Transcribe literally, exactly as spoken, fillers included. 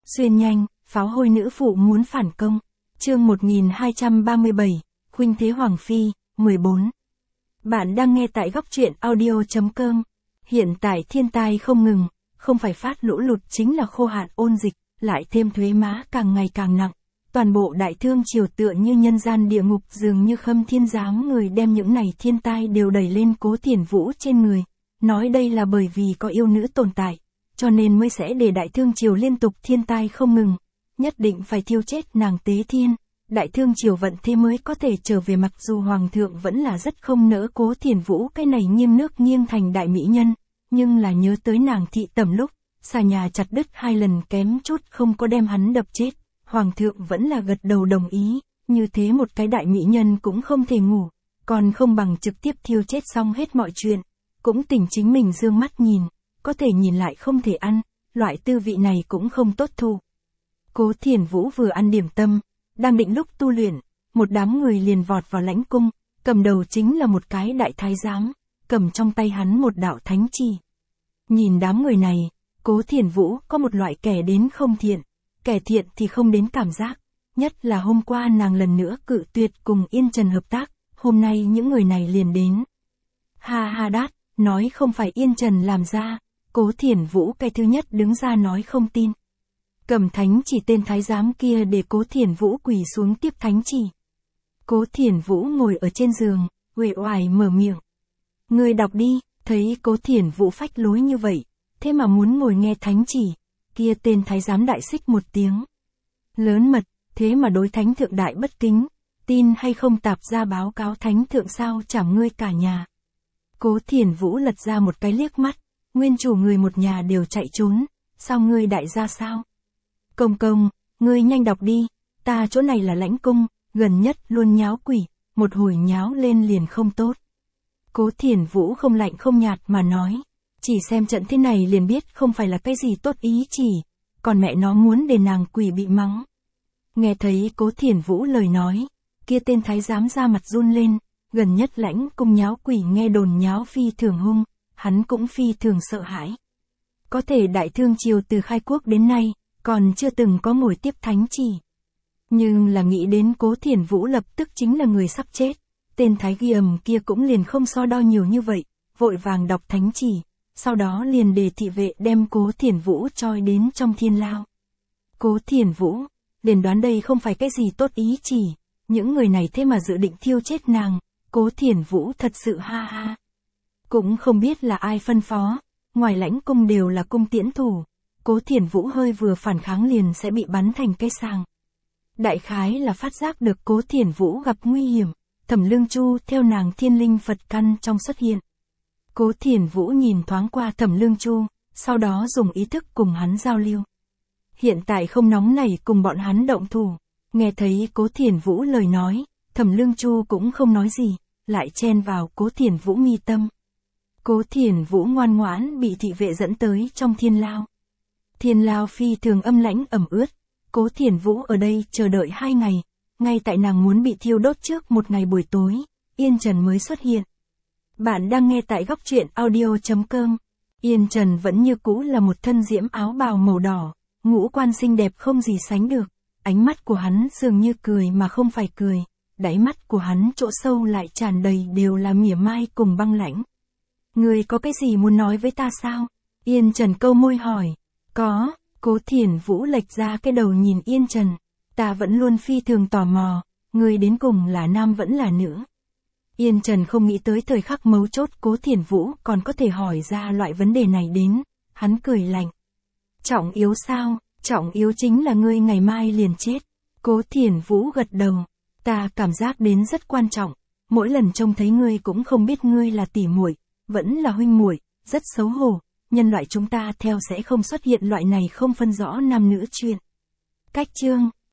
Xuyên nhanh, pháo hôi nữ phụ muốn phản công. Chương một nghìn hai trăm ba mươi bảy, Khuynh Thế Hoàng Phi, mười bốn. Bạn đang nghe tại góc truyện audio chấm com. Hiện tại thiên tai không ngừng, không phải phát lũ lụt chính là khô hạn ôn dịch, lại thêm thuế má càng ngày càng nặng. Toàn bộ đại thương triều tựa như nhân gian địa ngục, dường như Khâm Thiên Giám người đem những này thiên tai đều đẩy lên Cố Thiển Vũ trên người. Nói đây là bởi vì có yêu nữ tồn tại, cho nên mới sẽ để đại thương triều liên tục thiên tai không ngừng. Nhất định phải thiêu chết nàng Tế Thiên. Đại thương triều vận thế mới có thể trở về, mặc dù hoàng thượng vẫn là rất không nỡ Cố Thiển Vũ cái này nghiêng nước nghiêng thành đại mỹ nhân, nhưng là nhớ tới nàng thị tẩm lúc, xà nhà chặt đứt hai lần kém chút không có đem hắn đập chết. Hoàng thượng vẫn là gật đầu đồng ý, như thế một cái đại mỹ nhân cũng không thể ngủ, còn không bằng trực tiếp thiêu chết xong hết mọi chuyện. Cũng tỉnh chính mình dương mắt nhìn, có thể nhìn lại không thể ăn, loại tư vị này cũng không tốt thu. Cố Thiển Vũ vừa ăn điểm tâm, đang định lúc tu luyện, một đám người liền vọt vào lãnh cung, cầm đầu chính là một cái đại thái giám, cầm trong tay hắn một đạo thánh chỉ. Nhìn đám người này, Cố Thiển Vũ có một loại kẻ đến không thiện, kẻ thiện thì không đến cảm giác, nhất là hôm qua nàng lần nữa cự tuyệt cùng Yên Trần hợp tác, hôm nay những người này liền đến. Ha ha đát, nói không phải Yên Trần làm ra, Cố Thiển Vũ cái thứ nhất đứng ra nói không tin. Cầm thánh chỉ tên thái giám kia để Cố Thiển Vũ quỳ xuống tiếp thánh chỉ. Cố Thiển Vũ ngồi ở trên giường, uể oải mở miệng. Người đọc đi, thấy Cố Thiển Vũ phách lối như vậy, thế mà muốn ngồi nghe thánh chỉ, kia tên thái giám đại xích một tiếng. Lớn mật, thế mà đối thánh thượng đại bất kính, tin hay không tạp ra báo cáo thánh thượng sao chảm ngươi cả nhà. Cố Thiển Vũ lật ra một cái liếc mắt, nguyên chủ người một nhà đều chạy trốn, sao ngươi đại gia sao? Công công, ngươi nhanh đọc đi, ta chỗ này là lãnh cung, gần nhất luôn nháo quỷ, một hồi nháo lên liền không tốt. Cố Thiển Vũ không lạnh không nhạt mà nói, chỉ xem trận thế này liền biết không phải là cái gì tốt ý chỉ, còn mẹ nó muốn để nàng quỷ bị mắng. Nghe thấy Cố Thiển Vũ lời nói, kia tên thái giám ra mặt run lên, gần nhất lãnh cung nháo quỷ nghe đồn nháo phi thường hung, hắn cũng phi thường sợ hãi. Có thể đại thương triều từ khai quốc đến nay, còn chưa từng có ngồi tiếp thánh chỉ. Nhưng là nghĩ đến Cố Thiển Vũ lập tức chính là người sắp chết, tên thái ghi ầm kia cũng liền không so đo nhiều như vậy, vội vàng đọc thánh chỉ, sau đó liền để thị vệ đem Cố Thiển Vũ trói đến trong thiên lao. Cố Thiển Vũ, liền đoán đây không phải cái gì tốt ý chỉ, những người này thế mà dự định thiêu chết nàng, Cố Thiển Vũ thật sự ha ha. Cũng không biết là ai phân phó, ngoài lãnh cung đều là cung tiễn thủ, Cố Thiển Vũ hơi vừa phản kháng liền sẽ bị bắn thành cây sàng. Đại khái là phát giác được Cố Thiển Vũ gặp nguy hiểm, Thẩm Lương Chu theo nàng thiên linh Phật căn trong xuất hiện. Cố Thiển Vũ nhìn thoáng qua Thẩm Lương Chu, sau đó dùng ý thức cùng hắn giao lưu. Hiện tại không nóng nảy cùng bọn hắn động thủ, nghe thấy Cố Thiển Vũ lời nói, Thẩm Lương Chu cũng không nói gì, lại chen vào Cố Thiển Vũ mi tâm. Cố Thiển Vũ ngoan ngoãn bị thị vệ dẫn tới trong thiên lao. Thiên lao phi thường âm lãnh ẩm ướt, Cố Thiển Vũ ở đây chờ đợi hai ngày, ngay tại nàng muốn bị thiêu đốt trước một ngày buổi tối, Yên Trần mới xuất hiện. Bạn đang nghe tại góc truyện audio chấm com. Yên Trần vẫn như cũ là một thân diễm áo bào màu đỏ, ngũ quan xinh đẹp không gì sánh được, ánh mắt của hắn dường như cười mà không phải cười, đáy mắt của hắn chỗ sâu lại tràn đầy đều là mỉa mai cùng băng lãnh. Ngươi có cái gì muốn nói với ta sao? Yên Trần câu môi hỏi. Có, Cố Thiển Vũ lệch ra cái đầu nhìn Yên Trần. Ta vẫn luôn phi thường tò mò, ngươi đến cùng là nam vẫn là nữ. Yên Trần không nghĩ tới thời khắc mấu chốt Cố Thiển Vũ còn có thể hỏi ra loại vấn đề này đến, hắn cười lạnh. Trọng yếu sao? Trọng yếu chính là ngươi ngày mai liền chết. Cố Thiển Vũ gật đầu. Ta cảm giác đến rất quan trọng, mỗi lần trông thấy ngươi cũng không biết ngươi là tỷ muội, vẫn là huynh muội, rất xấu hổ, nhân loại chúng ta theo sẽ không xuất hiện loại này không phân rõ nam nữ chuyện. Cách chương